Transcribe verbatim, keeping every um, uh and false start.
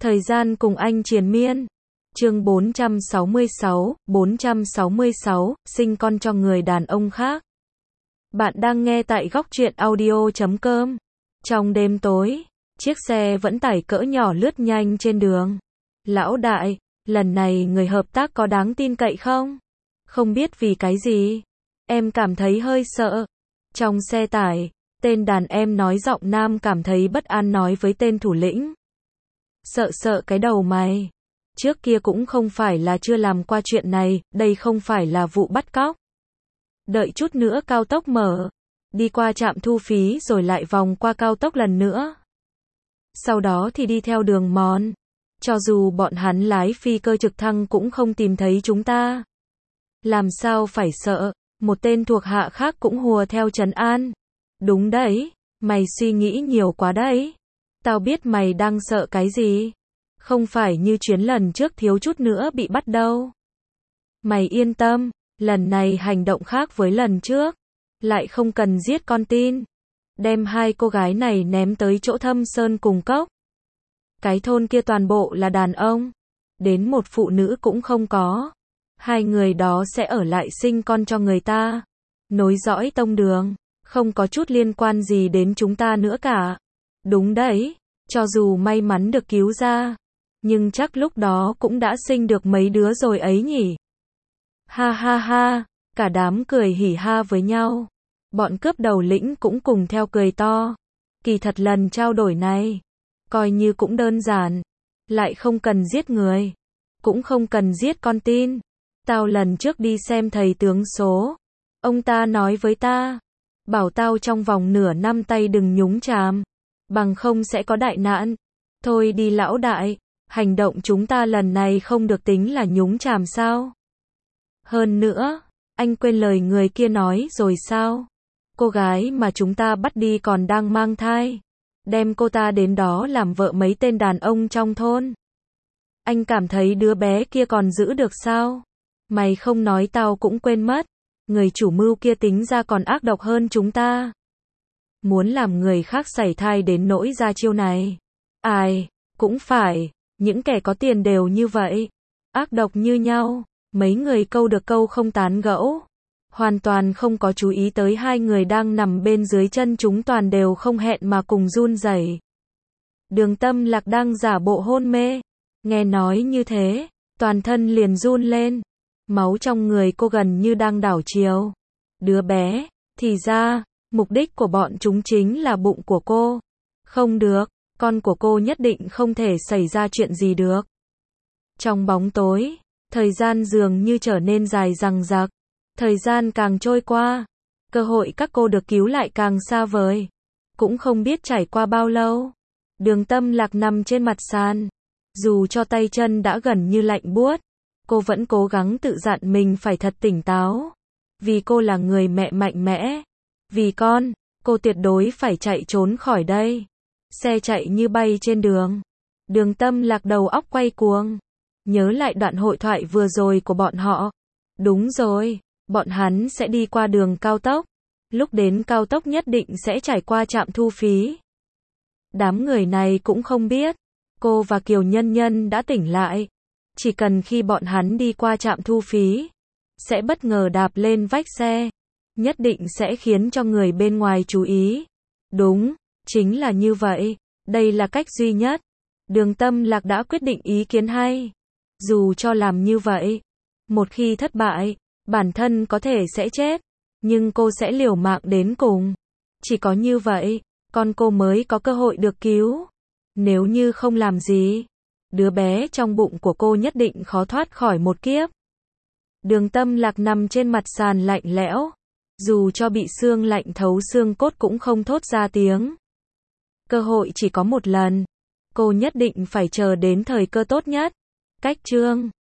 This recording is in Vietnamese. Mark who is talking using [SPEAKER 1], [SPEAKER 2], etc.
[SPEAKER 1] Thời gian cùng anh triền miên. Chương bốn trăm sáu mươi sáu, bốn trăm sáu mươi sáu, sinh con cho người đàn ông khác. Bạn đang nghe tại góc truyện audio chấm com. Trong đêm tối, chiếc xe vận tải cỡ nhỏ lướt nhanh trên đường. Lão đại, lần này người hợp tác có đáng tin cậy không? Không biết vì cái gì, em cảm thấy hơi sợ. Trong xe tải, tên đàn em nói giọng nam cảm thấy bất an nói với tên thủ lĩnh. Sợ sợ cái đầu mày. Trước kia cũng không phải là chưa làm qua chuyện này, đây không phải là vụ bắt cóc. Đợi chút nữa cao tốc mở, đi qua trạm thu phí rồi lại vòng qua cao tốc lần nữa. Sau đó thì đi theo đường mòn. Cho dù bọn hắn lái phi cơ trực thăng cũng không tìm thấy chúng ta. Làm sao phải sợ, một tên thuộc hạ khác cũng hùa theo trấn an. Đúng đấy, mày suy nghĩ nhiều quá đấy. Tao biết mày đang sợ cái gì. Không phải như chuyến lần trước thiếu chút nữa bị bắt đâu. Mày yên tâm, lần này hành động khác với lần trước. Lại không cần giết con tin. Đem hai cô gái này ném tới chỗ Thâm Sơn cùng cốc. Cái thôn kia toàn bộ là đàn ông. Đến một phụ nữ cũng không có. Hai người đó sẽ ở lại sinh con cho người ta. Nối dõi tông đường. Không có chút liên quan gì đến chúng ta nữa cả. Đúng đấy, cho dù may mắn được cứu ra. Nhưng chắc lúc đó cũng đã sinh được mấy đứa rồi ấy nhỉ. Ha ha ha, cả đám cười hỉ ha với nhau. Bọn cướp đầu lĩnh cũng cùng theo cười to. Kỳ thật lần trao đổi này, coi như cũng đơn giản. Lại không cần giết người. Cũng không cần giết con tin. Tao lần trước đi xem thầy tướng số. Ông ta nói với ta. Bảo tao trong vòng nửa năm tay đừng nhúng chàm. Bằng không sẽ có đại nạn. Thôi đi lão đại. Hành động chúng ta lần này không được tính là nhúng chàm sao? Hơn nữa, anh quên lời người kia nói rồi sao? Cô gái mà chúng ta bắt đi còn đang mang thai. Đem cô ta đến đó làm vợ mấy tên đàn ông trong thôn. Anh cảm thấy đứa bé kia còn giữ được sao? Mày không nói tao cũng quên mất. Người chủ mưu kia tính ra còn ác độc hơn chúng ta. Muốn làm người khác sảy thai đến nỗi ra chiêu này. Ai, cũng phải. Những kẻ có tiền đều như vậy. Ác độc như nhau. Mấy người câu được câu không tán gẫu. Hoàn toàn không có chú ý tới hai người đang nằm bên dưới chân chúng toàn đều không hẹn mà cùng run rẩy. Đường Tâm Lạc đang giả bộ hôn mê. Nghe nói như thế, toàn thân liền run lên. Máu trong người cô gần như đang đảo chiều. Đứa bé, thì ra, mục đích của bọn chúng chính là bụng của cô. Không được. Con của cô nhất định không thể xảy ra chuyện gì được. Trong bóng tối, thời gian dường như trở nên dài dằng dặc. Thời gian càng trôi qua, cơ hội các cô được cứu lại càng xa vời. Cũng không biết trải qua bao lâu. Đường Tâm Lạc nằm trên mặt sàn. Dù cho tay chân đã gần như lạnh buốt, cô vẫn cố gắng tự dặn mình phải thật tỉnh táo. Vì cô là người mẹ mạnh mẽ. Vì con, cô tuyệt đối phải chạy trốn khỏi đây. Xe chạy như bay trên đường. Đường Tâm Lạc đầu óc quay cuồng. Nhớ lại đoạn hội thoại vừa rồi của bọn họ. Đúng rồi, bọn hắn sẽ đi qua đường cao tốc. Lúc đến cao tốc nhất định sẽ trải qua trạm thu phí. Đám người này cũng không biết. Cô và Kiều Nhân Nhân đã tỉnh lại. Chỉ cần khi bọn hắn đi qua trạm thu phí, sẽ bất ngờ đạp lên vách xe. Nhất định sẽ khiến cho người bên ngoài chú ý. Đúng. Chính là như vậy, đây là cách duy nhất. Đường Tâm Lạc đã quyết định ý kiến hay. Dù cho làm như vậy, một khi thất bại, bản thân có thể sẽ chết, nhưng cô sẽ liều mạng đến cùng. Chỉ có như vậy, con cô mới có cơ hội được cứu. Nếu như không làm gì, đứa bé trong bụng của cô nhất định khó thoát khỏi một kiếp. Đường Tâm Lạc nằm trên mặt sàn lạnh lẽo. Dù cho bị xương lạnh thấu xương cốt cũng không thốt ra tiếng. Cơ hội chỉ có một lần. Cô nhất định phải chờ đến thời cơ tốt nhất. Cách chương